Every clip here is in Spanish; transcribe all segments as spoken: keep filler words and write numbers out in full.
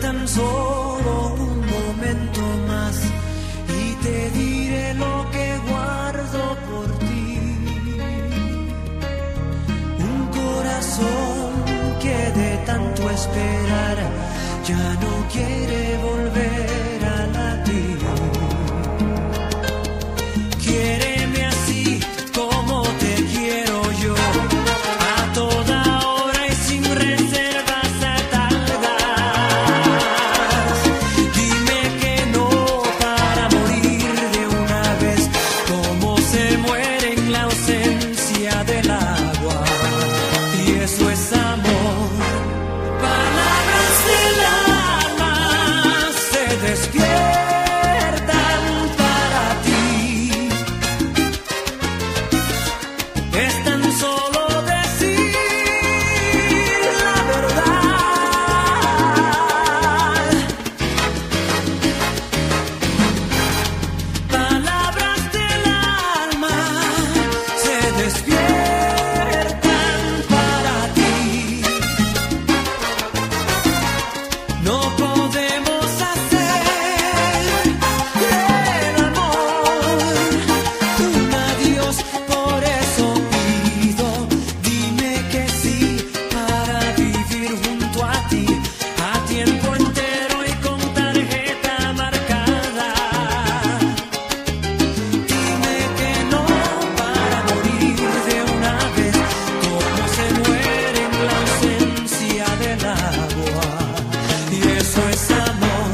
tan solo un momento más y te diré lo que guardo por ti. Un corazón que de tanto esperar ya no quiere volver a latir. Quiéreme así como te quiero yo, a toda hora y sin reservas atadas. Dime que no para morir de una vez, como se muere en la ausencia del agua. Y eso es amor. Palabras del alma se despiertan para ti. Es tan solo decir la verdad. Palabras del alma se despiertan para ti. No podemos hacer del amor un adiós, por eso pido, dime que sí para vivir junto a ti, a tiempo entero y con tarjeta marcada. Dime que no para morir de una vez, como se muere en la ausencia del agua. Y eso es amor.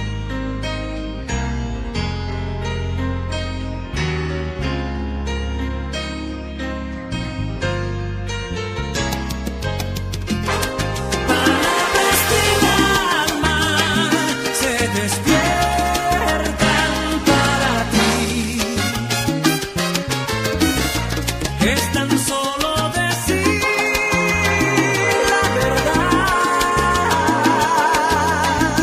Palabras del alma se despiertan para ti. Es tan solo decir la verdad.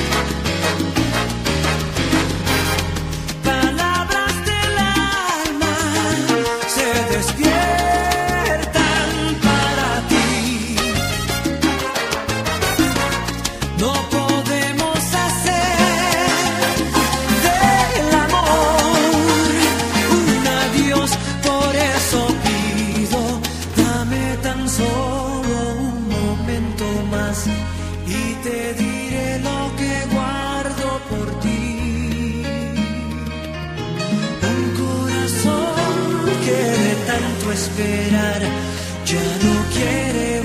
Palabras del alma se despiertan para ti. No podemos hacer del amor un adiós, por eso pido, dame tan solo un momento más y te diré lo que guardo por ti. Un corazón que de tanto esperar ya no quiere